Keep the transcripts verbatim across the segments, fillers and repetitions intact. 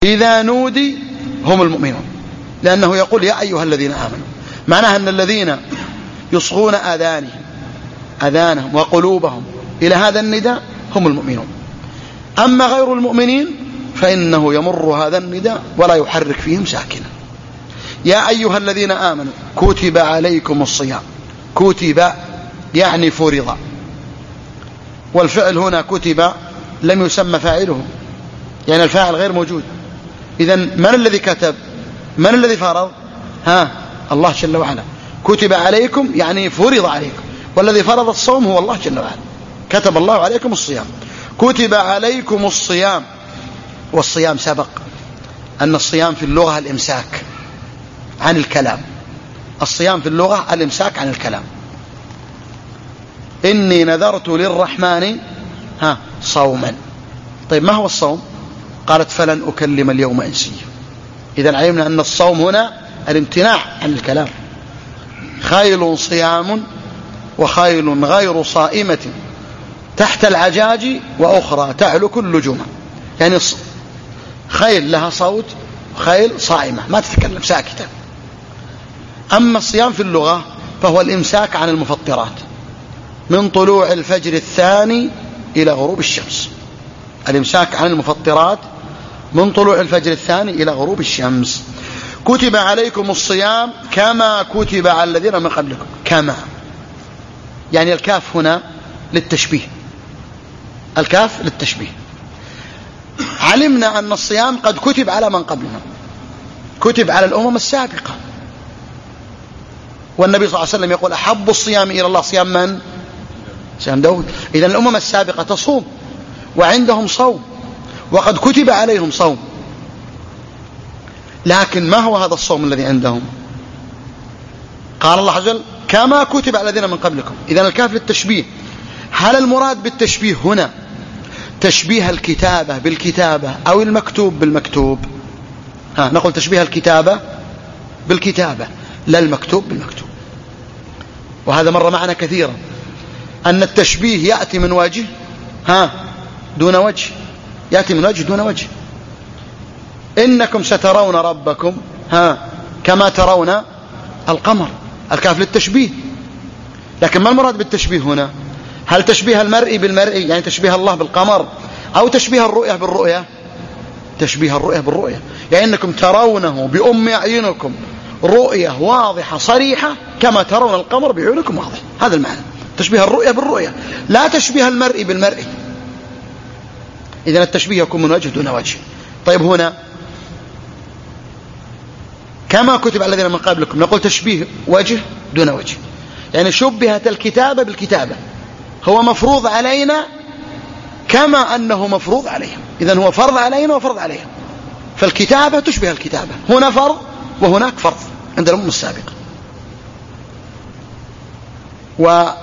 إذا نودي هم المؤمنون، لأنه يقول يا أيها الذين آمنوا، معناها أن الذين يصغون آذانهم أذانهم وقلوبهم إلى هذا النداء هم المؤمنون. أما غير المؤمنين فإنه يمر هذا النداء ولا يحرك فيهم ساكنا. يا أيها الذين آمنوا كتب عليكم الصيام، كتب يعني فرض، والفعل هنا كتب لم يسمى فاعله، يعني الفاعل غير موجود. إذن من الذي كتب؟ من الذي فرض؟ ها الله جل وعلا. كتب عليكم يعني فرض عليكم، والذي فرض الصوم هو الله جل وعلا. كتب الله عليكم الصيام، كتب عليكم الصيام. والصيام سبق أن الصيام في اللغة الإمساك عن الكلام. الصيام في اللغة الإمساك عن الكلام. إني نذرت للرحمن ها صوما. طيب ما هو الصوم؟ قالت فلن أكلم اليوم إنسيا. إذن علمنا أن الصوم هنا الامتناع عن الكلام. خيل صيام وخيل غير صائمة تحت العجاج وأخرى تعلو كل جمعة، يعني خيل لها صوت، خيل صائمة ما تتكلم ساكتة. أما الصيام في اللغة فهو الإمساك عن المفطرات من طلوع الفجر الثاني إلى غروب الشمس. الإمساك عن المفطرات من طلوع الفجر الثاني إلى غروب الشمس. كتب عليكم الصيام كما كتب على الذين من قبلكم. كما يعني الكاف هنا للتشبيه، الكاف للتشبيه. علمنا أن الصيام قد كتب على من قبلنا، كتب على الأمم السابقة. والنبي صلى الله عليه وسلم يقول أحب الصيام إلى الله صيام من؟ صيام داود. إذن الأمم السابقة تصوم وعندهم صوم وقد كتب عليهم صوم، لكن ما هو هذا الصوم الذي عندهم؟ قال الله عز وجل كما كتب على الذين من قبلكم. إذن الكاف للتشبيه. هل المراد بالتشبيه هنا تشبيه الكتابة بالكتابة أو المكتوب بالمكتوب؟ ها نقول تشبيه الكتابة بالكتابة لا المكتوب بالمكتوب. وهذا مر معنا كثيرا أن التشبيه يأتي من وجه ها دون وجه، يأتي من وجه دون وجه. إنكم سترون ربكم ها كما ترون القمر. الكاف للتشبيه. لكن ما المراد بالتشبيه هنا؟ هل تشبيه المرئي بالمرئي يعني تشبيه الله بالقمر، أو تشبيه الرؤية بالرؤية؟ تشبيه الرؤية بالرؤية، يعني أنكم ترونه بأم أعينكم رؤية واضحة صريحة كما ترون القمر بعيونكم واضح. هذا المعنى تشبيه الرؤية بالرؤية، لا تشبيه المرئي بالمرئي. إذن التشبيه يكون من وجه دون وجه. طيب هنا كما كتب على الذين من قبلكم نقول تشبيه وجه دون وجه، يعني شبهت الكتابة بالكتابة. هو مفروض علينا كما أنه مفروض عليهم. إذن هو فرض علينا وفرض عليهم، فالكتابة تشبه الكتابة. هنا فرض وهناك فرض عند الأمم السابقة. ومن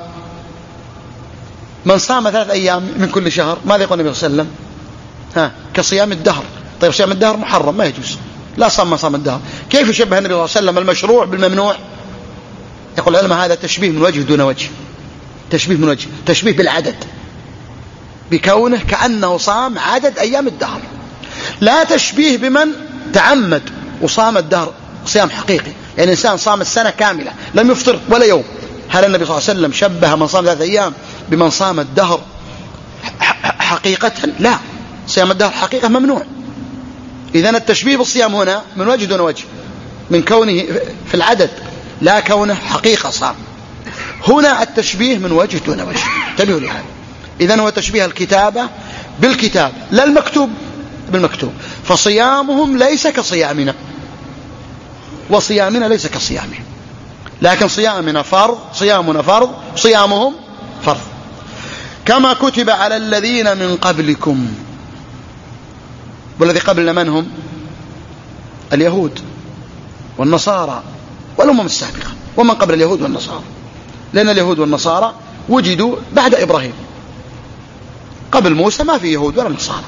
صام ثلاث أيام من كل شهر ماذا يقول النبي صلى الله عليه وسلم؟ ها كصيام الدهر. طيب صيام الدهر محرم ما يجوز، لا صام ما صام الدهر. كيف يشبه النبي صلى الله عليه وسلم المشروع بالممنوع؟ يقول العلماء هذا تشبيه من وجه دون وجه. تشبيه من وجه، تشبيه بالعدد، بكونه كأنه صام عدد أيام الدهر، لا تشبيه بمن تعمد وصام الدهر صيام حقيقي، يعني إنسان صام السنة كاملة لم يفطر ولا يوم. هل النبي صلى الله عليه وسلم شبه من صام ثلاثة أيام بمن صام الدهر حقيقة؟ لا، صيام الدهر حقيقة ممنوع. إذن التشبيه بالصيام هنا من وجه دون وجه، من كونه في العدد لا كونه حقيقة صام. هنا التشبيه من وجه دون وجه، انتبهوا لهذا. إذن هو تشبيه الكتابة بالكتاب لا المكتوب بالمكتوب. فصيامهم ليس كصيامنا وصيامنا ليس كصيامهم، لكن صيامنا فرض، صيامنا فرض، صيامهم فرض. كما كتب على الذين من قبلكم. والذي قبلنا من هم؟ اليهود والنصارى والأمم السابقة، ومن قبل اليهود والنصارى، لأن اليهود والنصارى وجدوا بعد إبراهيم. قبل موسى ما في يهود ولا نصارى.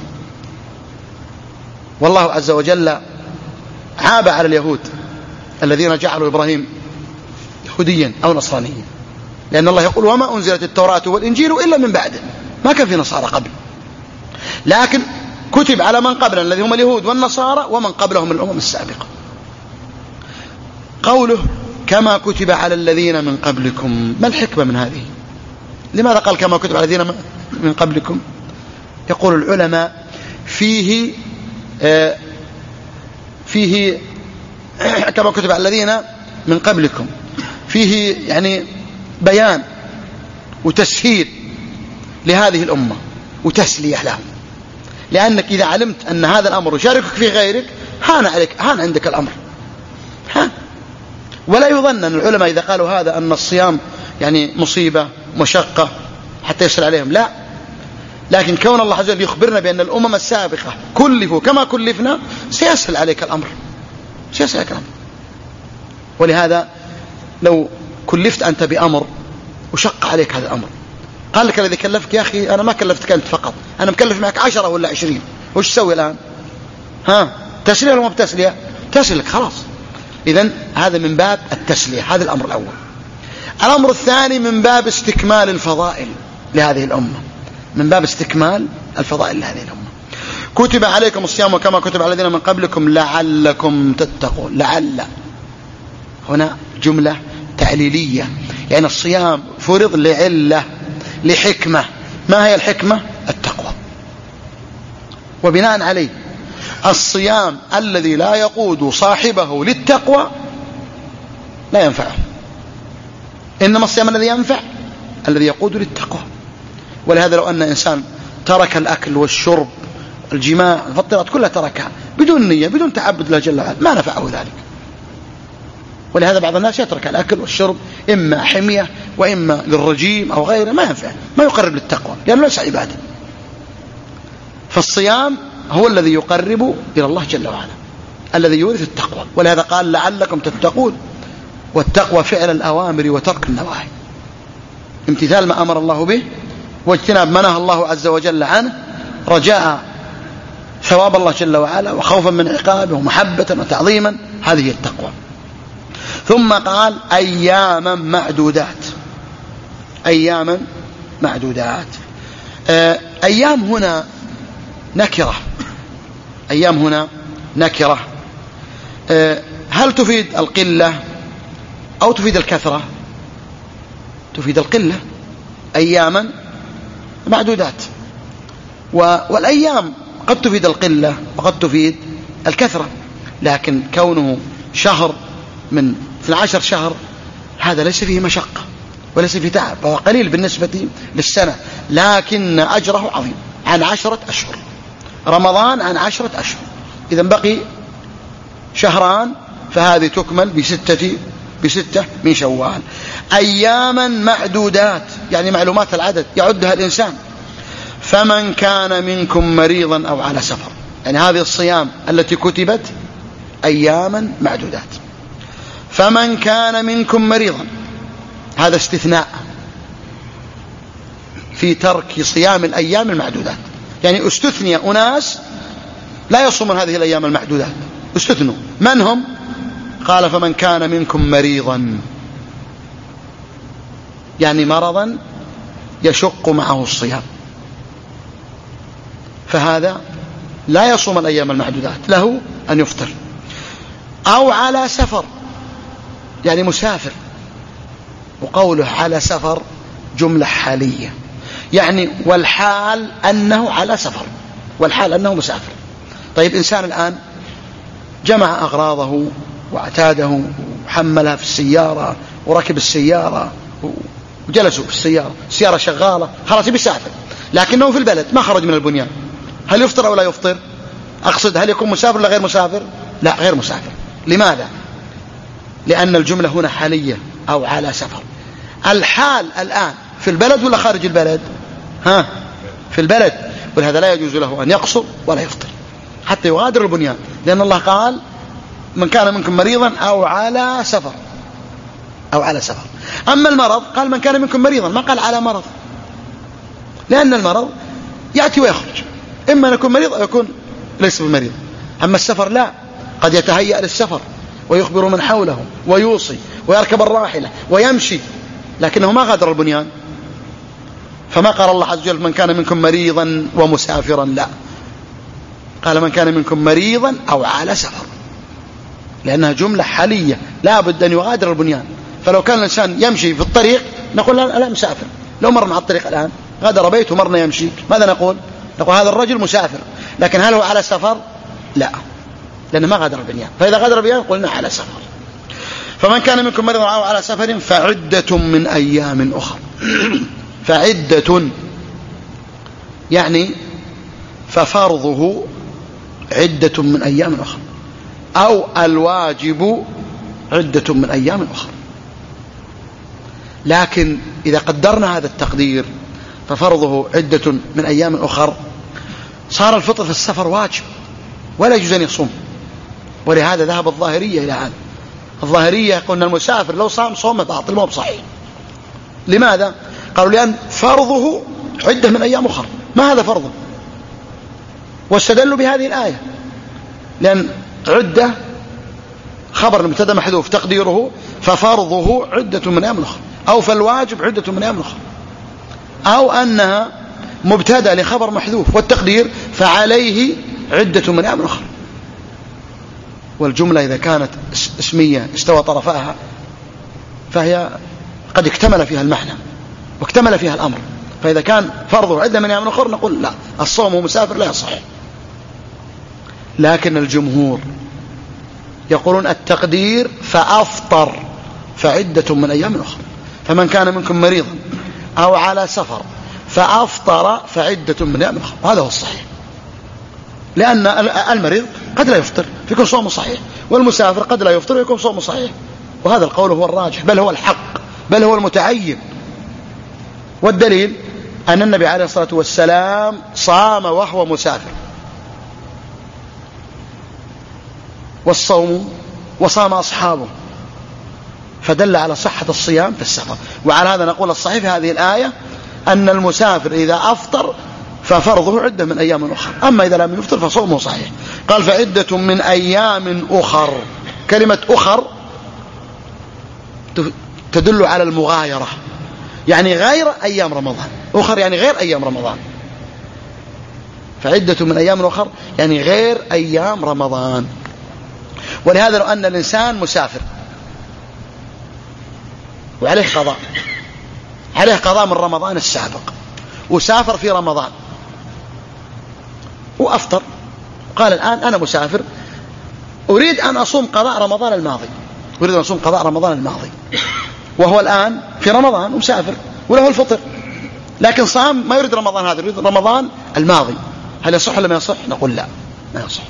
والله عز وجل عاب على اليهود الذين جعلوا إبراهيم يهوديا أو نصرانيا، لأن الله يقول وما أنزلت التوراة والإنجيل إلا من بعده. ما كان في نصارى قبل، لكن كتب على من قبلنا الذي هم اليهود والنصارى ومن قبلهم الأمم السابقة. قوله كما كتب على الذين من قبلكم، ما الحكمة من هذه؟ لماذا قال كما كتب على الذين من قبلكم؟ يقول العلماء فيه آه فيه كما كتب على الذين من قبلكم فيه يعني بيان وتسهيل لهذه الأمة وتسلية لهم، لأنك إذا علمت أن هذا الأمر يشاركك فيه غيرك هان عليك، هان عندك الأمر. ها ولا يظن أن العلماء إذا قالوا هذا أن الصيام يعني مصيبة مشقة حتى يسهل عليهم، لا، لكن كون الله عز وجل يخبرنا بأن الأمم السابقة كلفوا كما كلفنا سيسهل عليك الأمر، سيسهل عليك الأمر. ولهذا لو كلفت أنت بأمر وشق عليك هذا الأمر، قال لك الذي كلفك يا أخي أنا ما كلفتك أنت فقط، أنا مكلف معك عشرة ولا عشرين، وش تسوي الآن؟ ها تسلية ولا ما بتسلية؟ تسلك خلاص. إذن هذا من باب التسلية، هذا الأمر الأول. الأمر الثاني من باب استكمال الفضائل لهذه الأمة، من باب استكمال الفضائل لهذه الأمة. كتب عليكم الصيام كما كتب على الذين من قبلكم لعلكم تتقون. لعل هنا جملة تعليلية، يعني الصيام فرض لعلة لحكمة. ما هي الحكمة؟ التقوى. وبناء عليه الصيام الذي لا يقود صاحبه للتقوى لا ينفعه، إنما الصيام الذي ينفع الذي يقود للتقوى. ولهذا لو أن إنسان ترك الأكل والشرب الجماع الفطرات كلها تركها بدون نية بدون تعبد الله جل وعلا ما نفعه ذلك. ولهذا بعض الناس يترك الأكل والشرب إما حمية وإما للرجيم أو غيره، ما ينفع، ما يقرب للتقوى لأنه ليس عبادة. فالصيام هو الذي يقرب إلى الله جل وعلا، الذي يورث التقوى. ولهذا قال لعلكم تتقون، والتقوى فعل الأوامر وترك النواهي، امتثال ما أمر الله به واجتناب ما نهى الله عز وجل عنه، رجاء ثواب الله جل وعلا وخوفا من عقابه ومحبة وتعظيما، هذه هي التقوى. ثم قال أياما معدودات. أياما معدودات. أيام هنا نكرة، أيام هنا نكرة، هل تفيد القلة أو تفيد الكثرة؟ تفيد القلة. أياما معدودات، والأيام قد تفيد القلة وقد تفيد الكثرة، لكن كونه شهر من اثني عشر شهر هذا ليس فيه مشقة وليس فيه تعب، وهو قليل بالنسبة للسنة، لكن أجره عظيم. عن عشرة أشهر، رمضان عن عشرة أشهر، إذن بقي شهران فهذه تكمل بستة بستة من شوال. أياما معدودات يعني معلومات العدد يعدها الإنسان. فمن كان منكم مريضا أو على سفر، يعني هذه الصيام التي كتبت أياما معدودات. فمن كان منكم مريضا، هذا استثناء في ترك صيام الأيام المعدودات، يعني استثني أناس لا يصومون هذه الأيام المعدودات، استثنوا. من هم؟ قال فمن كان منكم مريضا، يعني مرضا يشق معه الصيام، فهذا لا يصوم الأيام المعدودات، له أن يفطر. أو على سفر، يعني مسافر، وقوله على سفر جملة حالية، يعني والحال أنه على سفر، والحال أنه مسافر. طيب إنسان الآن جمع أغراضه واعتاده وحملها في السيارة وركب السيارة وجلسوا في السيارة، السيارة شغالة، خلاص بيسافر، لكنه في البلد ما خرج من البنيان، هل يفطر أو لا يفطر؟ أقصد هل يكون مسافر ولا غير مسافر؟ لا، غير مسافر. لماذا؟ لأن الجملة هنا حالية أو على سفر. الحال الآن في البلد ولا خارج البلد؟ ها، في البلد، ولهذا لا يجوز له أن يقصر ولا يفطر حتى يغادر البنيان، لأن الله قال من كان منكم مريضا أو على سفر، أو على سفر. أما المرض قال من كان منكم مريضا، ما قال على مرض، لأن المرض يأتي ويخرج، إما أن يكون مريض أو يكون ليس بمريض. أما السفر لا، قد يتهيأ للسفر ويخبر من حوله ويوصي ويركب الراحلة ويمشي، لكنه ما غادر البنيان. فما قال الله عز وجل من كان منكم مريضا ومسافرا، لا، قال من كان منكم مريضا أو على سفر، لأنها جملة حالية لا بد أن يغادر البنيان. فلو كان الإنسان يمشي في الطريق نقول لا, لا مسافر. لو مر مع الطريق الآن غادر بيته ومرنا يمشي، ماذا نقول؟ نقول هذا الرجل مسافر. لكن هل هو على سفر؟ لا، لأنه ما غادر البنيان. فإذا غادر البنيان قلنا على سفر. فمن كان منكم مريضا أو على سفر فعدة من أيام أخرى. فعدة يعني ففرضه عدة من أيام أخرى، أو الواجب عدة من أيام أخرى. لكن إذا قدرنا هذا التقدير ففرضه عدة من أيام أخرى صار الفطر في السفر واجب ولا يجوز أن يصوم. ولهذا ذهب الظاهرية إلى هذا. الظاهرية يقولون المسافر لو صام صوم باطل ما هو صحيح. لماذا؟ قالوا لأن فرضه عدة من أيام أخرى. ما هذا فرضه؟ واستدلوا بهذه الآية، لأن عدة خبر المبتدا محذوف تقديره ففرضه عدة من أيام أخرى، أو فالواجب عدة من أيام أخرى، أو أنها مبتدا لخبر محذوف والتقدير فعليه عدة من أيام أخرى. والجملة إذا كانت اسمية استوى طرفاها فهي قد اكتمل فيها المعنى واكتمل فيها الأمر. فإذا كان فرضه عدة من أيام أخرى نقول لا، الصوم ومسافر لا يصح. لكن الجمهور يقولون التقدير فأفطر فعدة من أيام أخرى. فمن كان منكم مريضا أو على سفر فأفطر فعدة من أيام أخرى، وهذا هو الصحيح. لأن المريض قد لا يفطر فيكون صوم صحيح، والمسافر قد لا يفطر ويكون صوم صحيح. وهذا القول هو الراجح، بل هو الحق، بل هو المتعين. والدليل أن النبي عليه الصلاة والسلام صام وهو مسافر، والصوم وصام أصحابه، فدل على صحة الصيام في السفر. وعلى هذا نقول الصحيح في هذه الآية أن المسافر إذا أفطر ففرضه عدة من أيام أخرى، أما إذا لم يفطر فصومه صحيح. قال فعدة من أيام أخر. كلمة أخر تدل على المغايرة، يعني غير أيام رمضان. أخر يعني غير أيام رمضان. فعدة من أيام أخر يعني غير أيام رمضان. ولهذا لو أن الإنسان مسافر وعليه قضاء، عليه قضاء من رمضان السابق، وسافر في رمضان وأفطر، قال الآن أنا مسافر أريد أن أصوم قضاء رمضان الماضي، أريد أن أصوم قضاء رمضان الماضي، وهو الآن في رمضان ومسافر وله الفطر، لكن صام ما يريد رمضان هذا، يريد رمضان الماضي. هل يصح ولا ما يصح؟ نقول لا، ما يصح.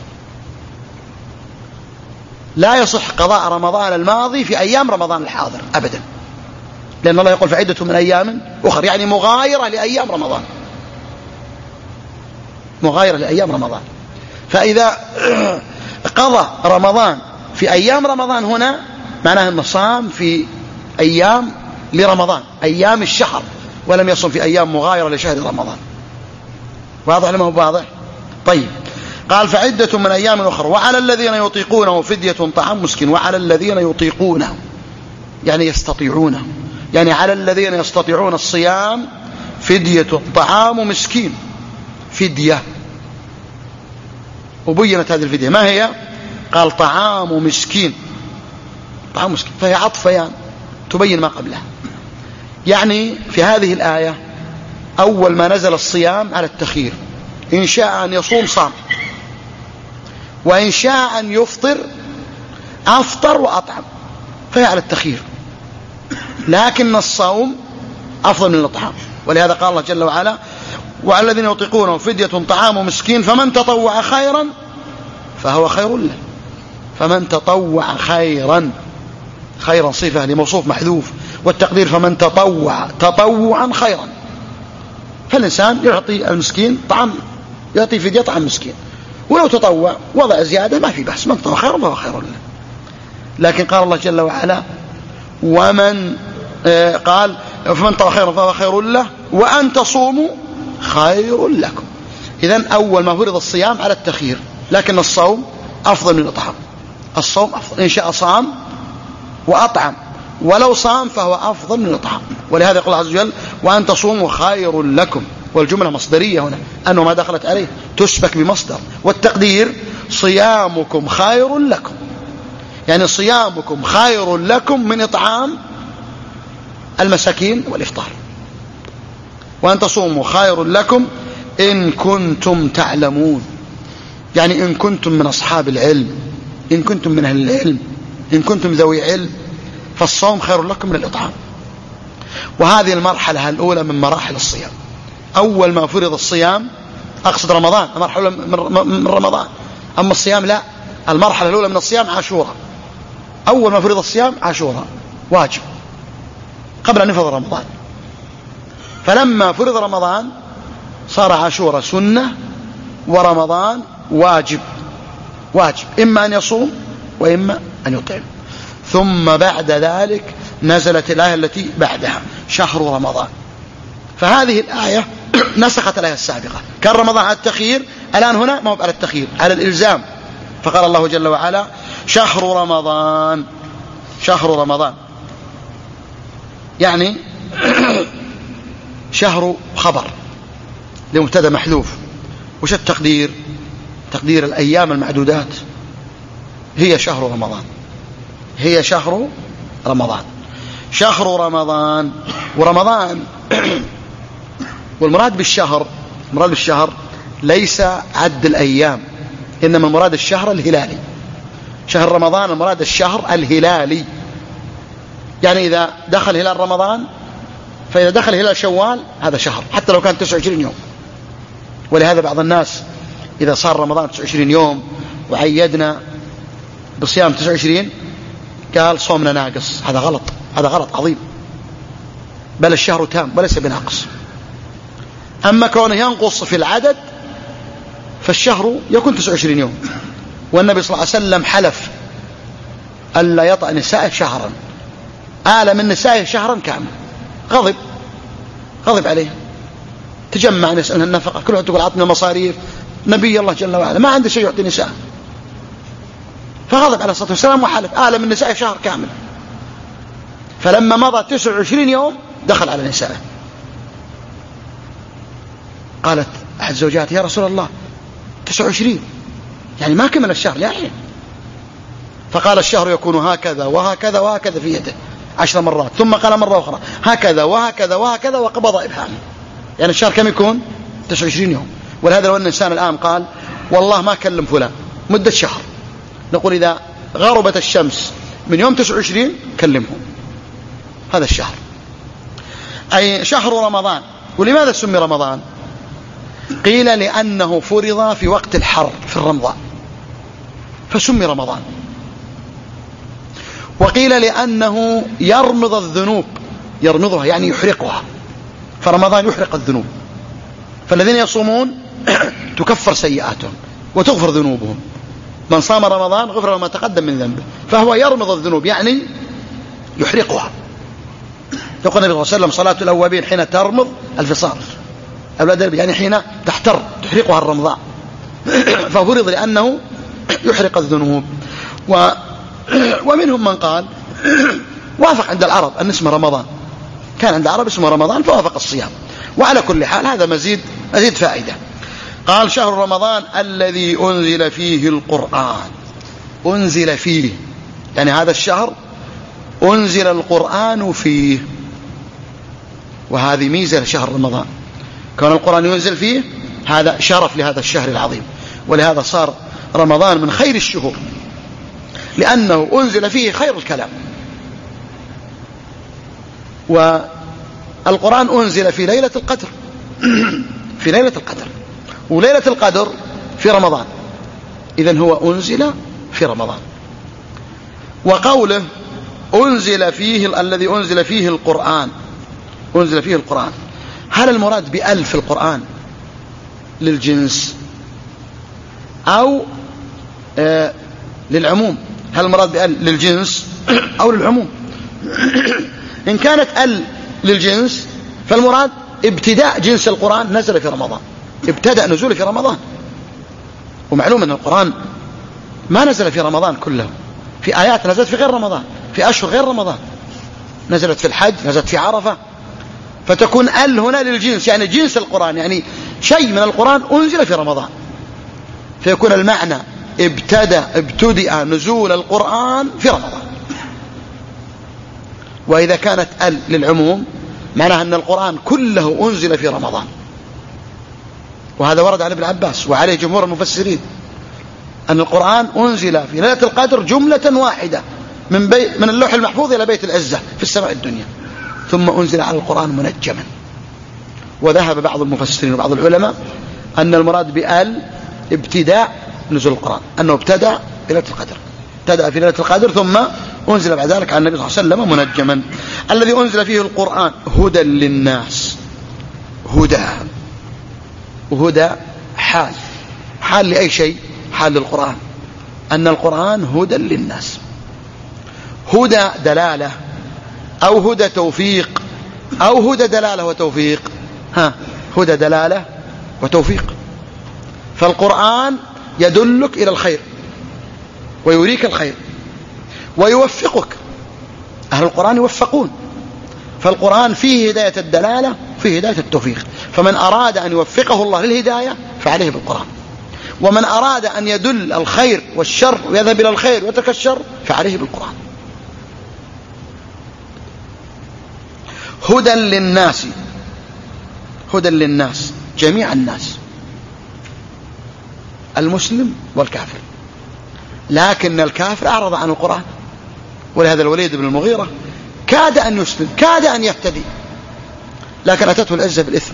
لا يصح قضاء رمضان الماضي في أيام رمضان الحاضر أبدا، لأن الله يقول فعدة من أيام أخرى، يعني مغايرة لأيام رمضان، مغايرة لأيام رمضان. فإذا قضى رمضان في أيام رمضان هنا معناه أنه صام في أيام لرمضان، أيام الشهر، ولم يصم في أيام مغايرة لشهر رمضان. واضح لما هو واضح؟ طيب. قال فعدة من أيام أخرى وعلى الذين يطيقونه فدية طعام مسكين. وعلى الذين يطيقونه يعني يستطيعونه، يعني على الذين يستطيعون الصيام فدية طعام مسكين. فدية، وبينت هذه الفدية ما هي؟ قال طعام مسكين، طعام مسكين، فهي عطف بيان تبين ما قبلها. يعني في هذه الآية أول ما نزل الصيام على التخيير، إن شاء أن يصوم صام، وإن شاء أن يفطر أفطر وأطعم، فهي على التخيير. لكن الصوم أفضل من الإطعام، ولهذا قال الله جل وعلا وعلى الذين يطيقونه فدية طعام مسكين فمن تطوع خيرا فهو خير له. فمن تطوع خيرا، خيرا صفة لموصوف محذوف، والتقدير فمن تطوع تطوعا خيرا. فالإنسان يعطي المسكين طعام، يعطي فدية طعام مسكين، ولو تطوع وضع زيادة ما في بحث، من تطوع خيرا فهو خير له. لكن قال الله جل وعلا ومن آه قال فمن تطوع خيرا فهو خير له وأن تصوموا خير لكم. إذن أول ما فرض الصيام على التخيير، لكن الصوم أفضل من الإطعام. الصوم أفضل، إن شاء صام وأطعم، ولو صام فهو أفضل من الإطعام. ولهذا يقول الله عز وجل وأن تصوموا خير لكم. والجملة مصدرية هنا، أنه ما دخلت عليه تسبك بمصدر. والتقدير صيامكم خير لكم، يعني صيامكم خير لكم من إطعام المساكين والإفطار، وأن تصوموا خير لكم إن كنتم تعلمون، يعني إن كنتم من أصحاب العلم، إن كنتم من أهل العلم، إن كنتم ذوي علم، فالصوم خير لكم من الإطعام. وهذه المرحلة الأولى من مراحل الصيام. أول ما فرض الصيام، أقصد رمضان، مرحلة من رمضان. أما الصيام لا، المرحلة الأولى من الصيام عاشوراء. أول ما فرض الصيام عاشوراء واجب قبل أن يفرض رمضان، فلما فرض رمضان صار عاشوراء سنة ورمضان واجب واجب، إما أن يصوم وإما أن يطعم. ثم بعد ذلك نزلت الآية التي بعدها شهر رمضان، فهذه الآية نسخت الآية السابقة. كان رمضان على التخيير، الآن هنا ما هو على التخيير، على الإلزام. فقال الله جل وعلا شهر رمضان، شهر رمضان يعني شهر خبر لمبتدا محذوف. وش التقدير؟ تقدير الأيام المعدودات، هي شهر رمضان، هي شهر رمضان، شهر رمضان. ورمضان والمراد بالشهر، المراد بالشهر ليس عد الأيام، إنما المراد الشهر الهلالي. شهر رمضان المراد الشهر الهلالي، يعني إذا دخل هلال رمضان، فإذا دخل هلال شوال هذا شهر، حتى لو كان تسعة وعشرين يوم. ولهذا بعض الناس إذا صار رمضان تسعة وعشرين يوم وعيدنا بصيام تسعة وعشرين قال صومنا ناقص. هذا غلط، هذا غلط عظيم، بل الشهر تام وليس بناقص. أما كونه ينقص في العدد فالشهر يكون تسعة وعشرين يوم. والنبي صلى الله عليه وسلم حلف ألا يطأ نسائه شهرا، آل من نسائه شهرا كامل. غضب غضب عليه، تجمع نسألها النفقة، كل واحد تقول عطنا مصاريف، نبي الله جل وعلا ما عنده شيء يعطي نساء، فغضب عليه الصلاة والسلام وحلف آل من نسائه شهر كامل. فلما مضى تسعة وعشرين يوم دخل على نسائه. قالت أحد زوجاته يا رسول الله تسعة وعشرين يعني ما كمل الشهر للحين. فقال الشهر يكون هكذا وهكذا وهكذا في يده عشر مرات، ثم قال مرة أخرى هكذا وهكذا وهكذا وقبض إبهامه. يعني الشهر كم يكون؟ تسعة وعشرين يوم. ولهذا لو أن الإنسان الآن قال والله ما كلم فلان مدة شهر، نقول إذا غربت الشمس من يوم تسعة وعشرين كلمه، هذا الشهر أي شهر رمضان. ولماذا سمي رمضان؟ قيل لأنه فرض في وقت الحر في الرمضان فسمي رمضان. وقيل لأنه يرمض الذنوب، يرمضها يعني يحرقها، فرمضان يحرق الذنوب. فالذين يصومون تكفر سيئاتهم وتغفر ذنوبهم. من صام رمضان غفر له ما تقدم من ذنبه، فهو يرمض الذنوب يعني يحرقها. يقول النبي صلى الله عليه وسلم صلاة الأوابين حين ترمض الفصال، يعني حين تحتر تحرقها الرمضاء. ففرض لأنه يحرق الذنوب. و ومنهم من قال وافق عند العرب أن اسمه رمضان، كان عند العرب اسمه رمضان فوافق الصيام. وعلى كل حال هذا مزيد مزيد فائدة. قال شهر رمضان الذي أنزل فيه القرآن، أنزل فيه يعني هذا الشهر أنزل القرآن فيه، وهذه ميزة لشهر رمضان، كان القرآن ينزل فيه، هذا شرف لهذا الشهر العظيم. ولهذا صار رمضان من خير الشهور، لأنه أنزل فيه خير الكلام. والقرآن أنزل في ليلة القدر في ليلة القدر، وليلة القدر في رمضان، إذن هو أنزل في رمضان. وقوله أنزل فيه الذي أنزل فيه القرآن، أنزل فيه القرآن، هل المراد بأل في القرآن للجنس أو آه للعموم؟ هل المراد بأل للجنس أو للعموم؟ إن كانت أل للجنس فالمراد ابتداء جنس القرآن نزل في رمضان، ابتدأ نزوله في رمضان. ومعلوم أن القرآن ما نزل في رمضان كله، في آيات نزلت في غير رمضان، في أشهر غير رمضان، نزلت في الحج، نزلت في عرفة. فتكون ال هنا للجنس، يعني جنس القرآن، يعني شيء من القرآن أنزل في رمضان، فيكون المعنى ابتدأ ابتدأ نزول القرآن في رمضان. وإذا كانت ال للعموم معناها أن القرآن كله أنزل في رمضان، وهذا ورد عن ابن عباس وعليه جمهور المفسرين أن القرآن أنزل في ليلة القدر جملة واحدة من, بي من اللوح المحفوظ إلى بيت العزة في السماء الدنيا، ثم أنزل على القرآن منجما. وذهب بعض المفسرين وبعض العلماء أن المراد بآل ابتداء نزول القرآن، أنه ابتدأ في ليلة القدر، ابتدأ في ليلة القدر ثم أنزل بعد ذلك على النبي صلى الله عليه وسلم منجما. الذي أنزل فيه القرآن هدى للناس، هدى، وهدى حال، حال لأي شيء؟ حال للقرآن، أن القرآن هدى للناس، هدى دلالة أو هدى توفيق أو هدى دلالة وتوفيق. ها، هدى دلالة وتوفيق. فالقرآن يدلك إلى الخير ويريك الخير ويوفقك، أهل القرآن يوفقون، فالقرآن فيه هداية الدلالة فيه هداية التوفيق. فمن أراد أن يوفقه الله للهداية فعليه بالقرآن، ومن أراد أن يدل الخير والشر ويذهب إلى الخير ويترك الشر فعليه بالقرآن. هدى للناس، هدى للناس جميع الناس، المسلم والكافر، لكن الكافر أعرض عن القرآن. ولهذا الوليد بن المغيرة كاد أن يسلم، كاد أن يهتدي، لكن أتته العزة بالإثم،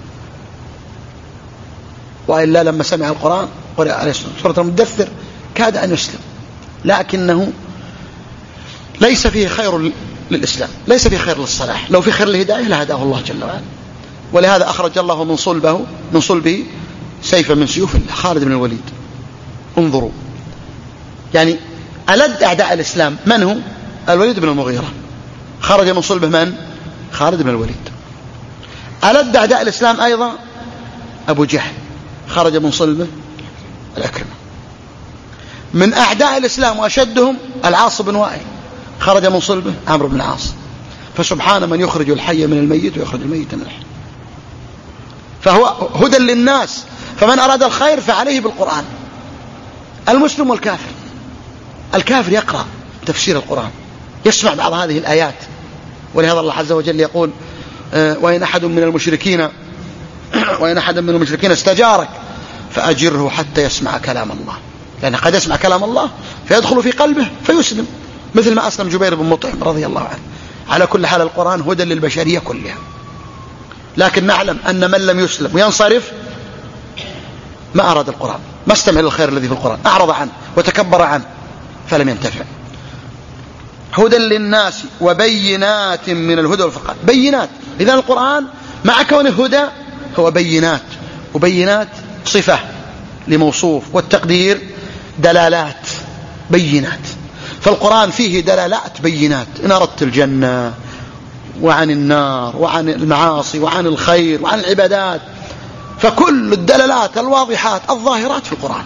وإلا لما سمع القرآن قرأ عليه سورة المدثر كاد أن يسلم، لكنه ليس فيه خير للإسلام، ليس فيه خير للصلاح. لو في خير للهداية لهداه الله جل وعلا. ولهذا أخرج الله من صلبه من صلبه سيفا من سيوف الله، خالد بن الوليد. انظروا، يعني ألد أعداء الإسلام من هو؟ الوليد بن المغيرة. خرج من صلبه من؟ خالد بن الوليد. ألد أعداء الإسلام أيضا أبو جهل، خرج من صلبه العكرمة. من أعداء الإسلام وأشدهم العاص بن وائل، خرج من صلبه عمرو بن العاص. فسبحان من يخرج الحي من الميت ويخرج الميت من الحي. فهو هدى للناس، فمن أراد الخير فعليه بالقرآن، المسلم والكافر. الكافر يقرأ تفسير القرآن، يسمع بعض هذه الآيات، ولهذا الله عز وجل يقول وإن أحد من المشركين وإن أحد من المشركين استجارك فأجره حتى يسمع كلام الله، لأن قد يسمع كلام الله فيدخل في قلبه فيسلم، مثل ما أسلم جبير بن مطعم رضي الله عنه. على كل حال القرآن هدى للبشرية كلها، لكن نعلم أن من لم يسلم وينصرف ما أراد القرآن، ما استمع للخير الذي في القرآن، أعرض عنه وتكبر عنه فلم ينتفع. هدى للناس وبينات من الهدى والفرقان، بينات. إذن القرآن مع كونه هدى هو بينات، وبينات صفة لموصوف، والتقدير دلالات بينات. فالقرآن فيه دلالات بينات، إن أردت الجنة وعن النار وعن المعاصي وعن الخير وعن العبادات، فكل الدلالات الواضحات الظاهرات في القرآن،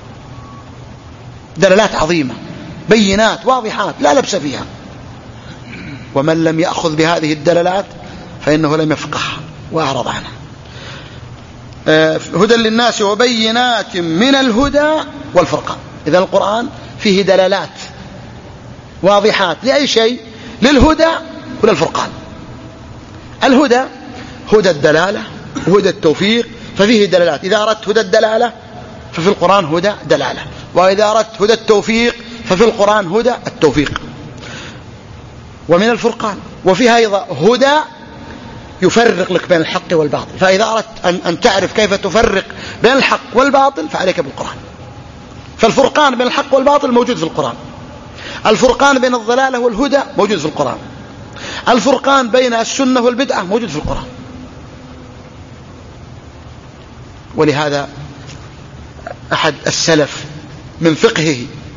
دلالات عظيمة بينات واضحات لا لبس فيها. ومن لم يأخذ بهذه الدلالات فإنه لم يفقه وأعرض عنها. هدى للناس وبينات من الهدى والفرقان. إذن القرآن فيه دلالات واضحات لأي شيء، للهدى وللفرقان. الهدى هدى الدلالة وهدى التوفيق، ففيه دلالات. إذا أردت هدى الدلالة ففي القرآن هدى دلالة، وإذا أردت هدى التوفيق ففي القرآن هدى التوفيق. ومن الفرقان وفيها أيضا هدى يفرق لك بين الحق والباطل، فإذا أردت أن تعرف كيف تفرق بين الحق والباطل فعليك بالقرآن. فالفرقان بين الحق والباطل موجود في القرآن، الفرقان بين الضلالة والهدى موجود في القرآن، الفرقان بين السنة والبدعة موجود في القرآن. ولهذا أحد السلف من فقهه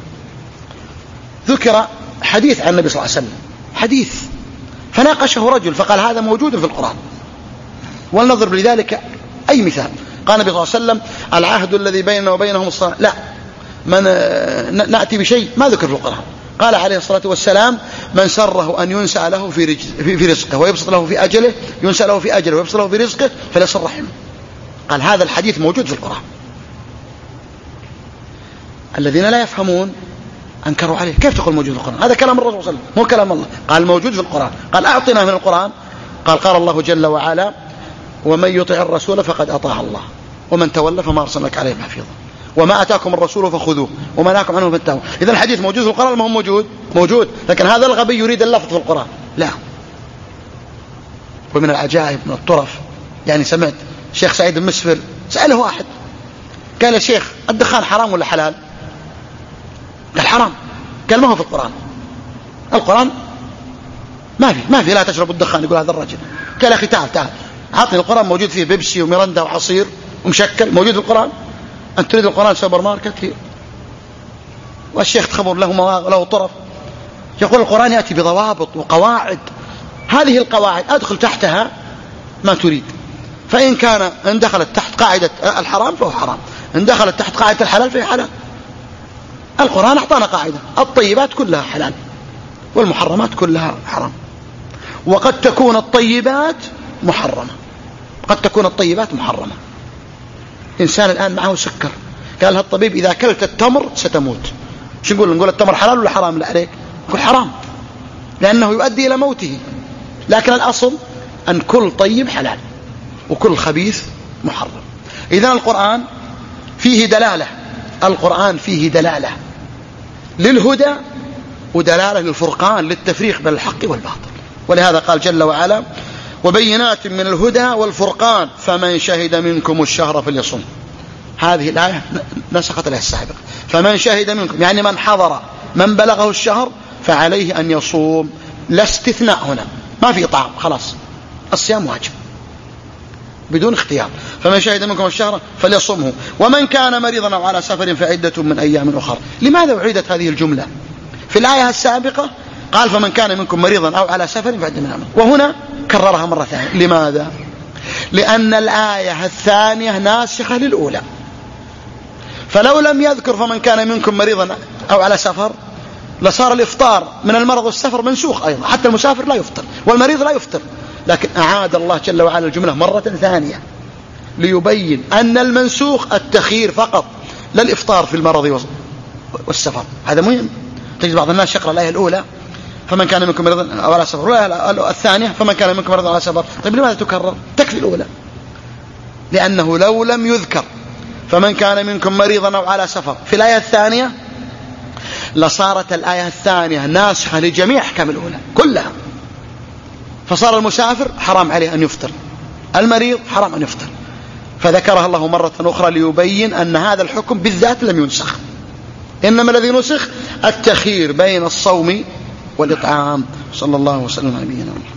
ذكر حديث عن النبي صلى الله عليه وسلم، حديث فناقشه رجل فقال هذا موجود في القرآن. ولنضرب لذلك أي مثال. قال النبي صلى الله عليه وسلم العهد الذي بيننا وبينهم الصلاة. لا، من نأتي بشيء ما ذكر في القرآن. قال عليه الصلاة والسلام من سره أن ينسى له في, في رزقه ويبسط له في أجله، ينسى له في أجله ويبسط له في رزقه فليصل رحمه. قال هذا الحديث موجود في القرآن. الذين لا يفهمون أنكروا عليه، كيف تقول موجود في القرآن؟ هذا كلام الرسول صلى الله عليه وسلم مو كلام الله. قال موجود في القرآن. قال أعطنا من القرآن. قال قال الله جل وعلا ومن يطع الرسول فقد أطاع الله ومن تولى فما أرسلناك عليهم حفيظا وما أتاكم الرسول فخذوه وما نهاكم عنه فانتهوا. إذا الحديث موجود في القرآن ما هو موجود؟ موجود. لكن هذا الغبي يريد اللفظ في القرآن، لا. ومن العجائب من الطرف، يعني سمعت شيخ سعيد المسفر سأله واحد قال يا شيخ الدخان حرام ولا حلال؟ قال حرام. قال ما هو في القرآن؟ القرآن ما في ما في لا تشربوا الدخان. يقول هذا الرجل. قال يا أخي تعال تعال عطني القرآن موجود فيه بيبسي وميرندا وعصير ومشكل، موجود في القرآن؟ أنت تريد القرآن سوبر ماركت هي. والشيخ تخبر له مواغ له طرف. يقول القرآن يأتي بضوابط وقواعد، هذه القواعد أدخل تحتها ما تريد، فإن كان إن دخلت تحت قاعدة الحرام فهو حرام، إن دخلت تحت قاعدة الحلال فهي حلال. القرآن أعطانا قاعدة الطيبات كلها حلال والمحرمات كلها حرام، وقد تكون الطيبات محرمة، قد تكون الطيبات محرمة. إنسان الآن معه سكر، قال له الطبيب إذا أكلت التمر ستموت، شو نقول؟ نقول التمر حلال ولا حرام؟ لا عليك نقول حرام لأنه يؤدي إلى موته. لكن الأصل أن كل طيب حلال وكل خبيث محرم. إذن القرآن فيه دلالة، القرآن فيه دلالة للهدى ودلالة للفرقان للتفريق بين الحق والباطل. ولهذا قال جل وعلا وبينات من الهدى والفرقان فمن شهد منكم الشهر فليصم. هذه الآية نسخت الآية السابقة. فمن شهد منكم يعني من حضر من بلغه الشهر فعليه أن يصوم، لا استثناء هنا، ما في إطعام، خلاص الصيام واجب بدون اختيار. فمن شهد منكم الشهر فليصمه ومن كان مريضا أو على سفر فعدة من أيام أخرى. لماذا أعيدت هذه الجملة؟ في الآية السابقة قال فمن كان منكم مريضا أو على سفر فعدة من أيام، وهنا كررها مرة ثانية. لماذا؟ لأن الآية الثانية ناسخة للأولى، فلو لم يذكر فمن كان منكم مريضا أو على سفر لصار الإفطار من المرض والسفر منسوخ أيضا، حتى المسافر لا يفطر والمريض لا يفطر. لكن أعاد الله جل وعلا الجملة مرة ثانية ليبين أن المنسوخ التخيير فقط، لا الإفطار في المرض والسفر. هذا مهم. تجد بعض الناس يقرأ الآية الأولى فمن كان منكم مريضا أو على سفر، لا الثانية فمن كان منكم مريضا أو على سفر. طيب لماذا تكرر؟ تكفي الأولى، لأنه لو لم يذكر فمن كان منكم مريضا أو على سفر في الآية الثانية لصارت الآية الثانية ناسخة لجميع أحكام الأولى كلها، فصار المسافر حرام عليه أن يفطر، المريض حرام أن يفطر، فذكرها الله مرة أخرى ليبين أن هذا الحكم بالذات لم ينسخ، إنما الذي نسخ التخيير بين الصوم والإطعام. صلى الله وسلم على نبينا محمد.